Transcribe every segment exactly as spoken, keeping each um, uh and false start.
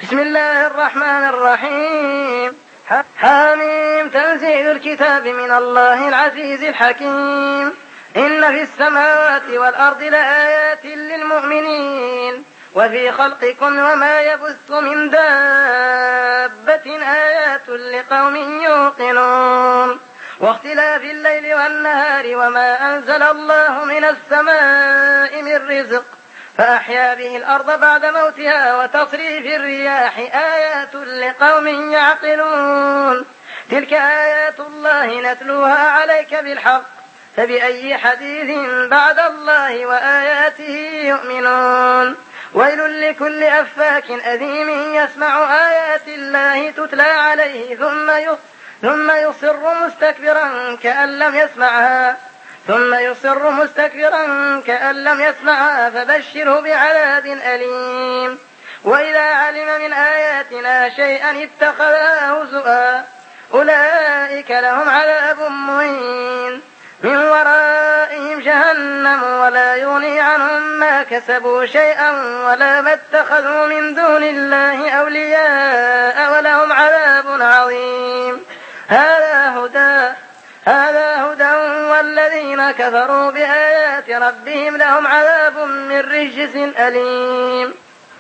بسم الله الرحمن الرحيم. حاميم. تنزيل الكتاب من الله العزيز الحكيم. إن في السماوات والأرض لآيات للمؤمنين وفي خلقكم وما يبث من دابة آيات لقوم يوقنون واختلاف الليل والنهار وما أنزل الله من السماء من رزق فأحيا به الأرض بعد موتها وتصريف الرياح آيات لقوم يعقلون. تلك آيات الله نتلوها عليك بالحق فبأي حديث بعد الله وآياته يؤمنون. ويل لكل أفاك أثيم يسمع آيات الله تتلى عليه ثم ثم يصر مستكبرا كأن لم يسمعها ثم يصر مستكبرا كأن لم يسمعها فبشره بعذاب أليم. وإذا علم من آياتنا شيئا اتخذها هزؤا أولئك لهم عذاب مهين من ورائهم جهنم ولا يغني عنهم ما كسبوا شيئا ولا ما اتخذوا من دون الله أولياء ولهم عذاب عظيم. هذا هدى هذا هدى والذين كفروا بآيات ربهم لهم عذاب من رجس أليم.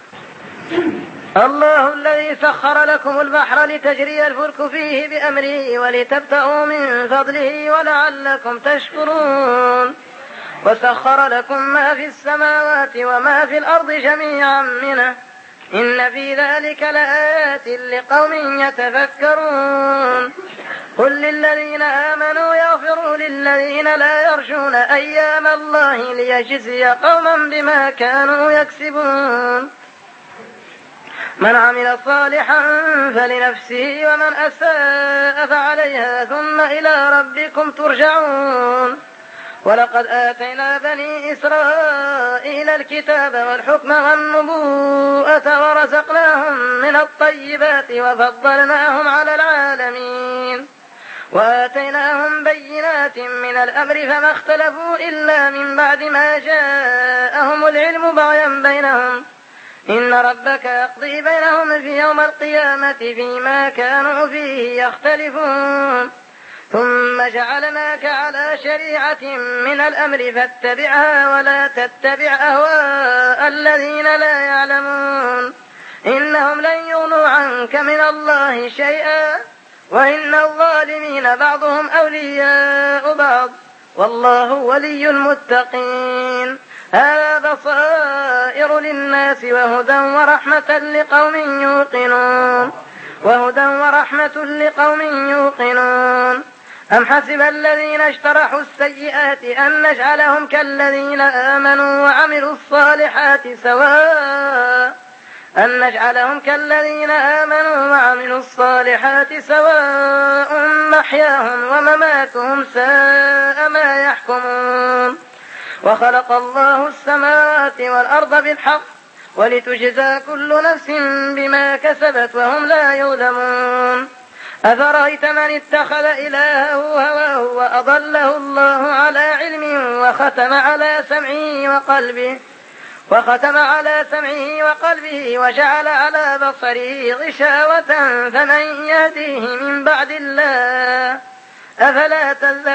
الله الذي سخر لكم البحر لتجري الفلك فيه بأمره ولتبتغوا من فضله ولعلكم تشكرون. وسخر لكم ما في السماوات وما في الأرض جميعا منه إن في ذلك لآيات لقوم يتفكرون. قل للذين آمنوا يغفروا للذين لا يرجون أيام الله ليجزي قوما بما كانوا يكسبون. من عمل صالحا فلنفسه ومن أساء فعليها ثم إلى ربكم ترجعون. ولقد آتينا بني إسرائيل الكتاب والحكم والنبوءة ورزقناهم من الطيبات وفضلناهم على العالمين وآتيناهم بينات من الأمر فما اختلفوا إلا من بعد ما جاءهم العلم بغيا بينهم إن ربك يقضي بينهم في يوم القيامة فيما كانوا فيه يختلفون. ثم جعلناك على شريعة من الأمر فاتبعها ولا تتبع أهواء الذين لا يعلمون إنهم لن يغنوا عنك من الله شيئا وإن الظالمين بعضهم أولياء بعض والله ولي المتقين. هذا بصائر للناس وهدى ورحمة لقوم يوقنون وهدى ورحمة لقوم يوقنون. أم حسب الذين اجترحوا السيئات أن نجعلهم كالذين آمنوا وعملوا الصالحات سواء أن نجعلهم كالذين آمنوا وعملوا الصالحات سواء محياهم ومماتهم ساء ما يحكمون. وخلق الله السماوات والأرض بالحق ولتجزى كل نفس بما كسبت وهم لا يظلمون. أفرأيت من اتخذ إلهه هواه وأضله الله على علم وختم على سمعه وقلبه وختم على سمعه وقلبه وجعل على بصره غشاوة فمن يهديه من بعد الله أفلا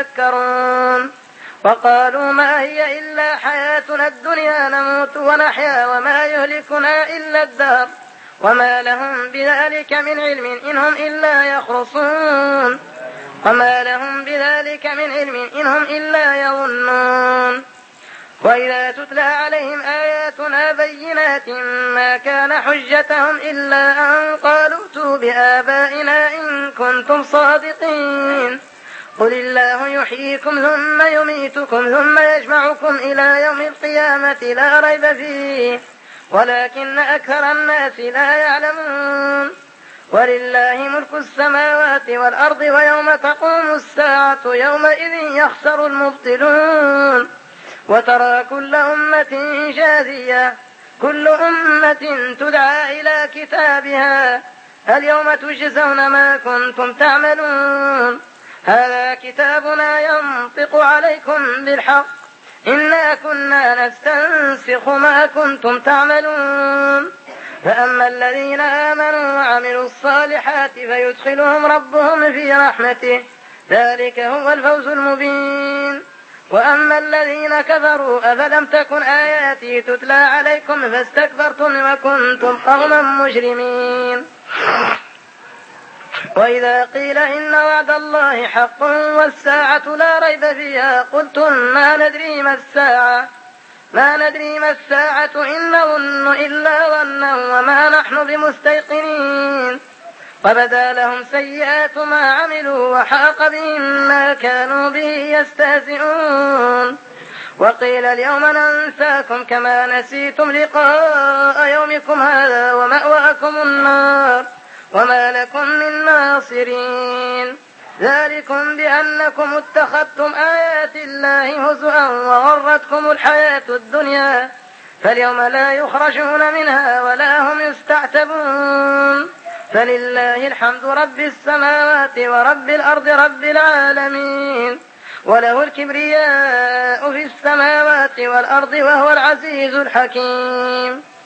تذكرون. وقالوا ما هي إلا حياتنا الدنيا نموت ونحيا وما يهلكنا إلا الدهر وما لهم بذلك من علم إنهم إلا يخرصون وما لهم بذلك من علم إنهم إلا يظنون. وإذا تتلى عليهم آياتنا بينات ما كان حجتهم إلا أن قالوا ائتوا بآبائنا إن كنتم صادقين. قل الله يحييكم ثم يميتكم ثم يجمعكم إلى يوم القيامة لا ريب فيه ولكن أكثر الناس لا يعلمون. ولله ملك السماوات والأرض ويوم تقوم الساعة يومئذ يخسر المبطلون. وترى كل أمة جاثية كل أمة تدعى إلى كتابها اليوم تجزون ما كنتم تعملون. هذا كتابنا ينطق عليكم بالحق إنا كنا نستنسخ ما كنتم تعملون. فأما الذين آمنوا وعملوا الصالحات فيدخلهم ربهم في رحمته ذلك هو الفوز المبين. وأما الذين كفروا أفلم تكن آياتي تتلى عليكم فاستكبرتم وكنتم قوما مجرمين. وإذا قيل إن وعد الله حق والساعة لا ريب فيها قلتم ما ندري ما الساعة ما ندري ما الساعة إن نظن إلا ظنا وما نحن بمستيقنين. وبدا لهم سيئات ما عملوا وحاق بهم ما كانوا به يستهزئون. وقيل اليوم ننساكم كما نسيتم لقاء يومكم هذا ومأواكم النار وما لكم من ناصرين. ذلكم بأنكم اتخذتم آيات الله هزؤا وغرتكم الحياة الدنيا فاليوم لا يخرجون منها ولا هم يستعتبون. فلله الحمد رب السماوات ورب الأرض رب العالمين وله الكبرياء في السماوات والأرض وهو العزيز الحكيم.